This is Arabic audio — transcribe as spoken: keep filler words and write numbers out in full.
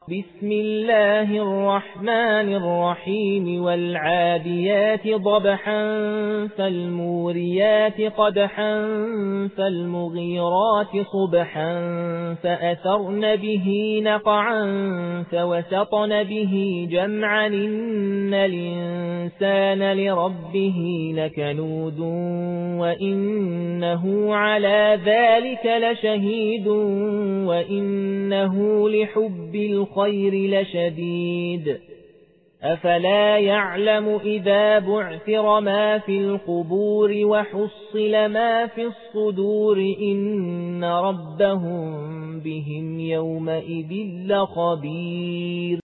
بسم الله الرحمن الرحيم والعاديات ضبحا فالموريات قدحا فالمغيرات صبحا فأثرن به نقعا فوسطن به جمعا إن الإنسان لربه لكنود وإنه على ذلك لشهيد وإنه لحب الخير الخير لشديد أفلا يعلم إذا بعثر ما في القبور وحصل ما في الصدور إن ربهم بهم يومئذ لخبير.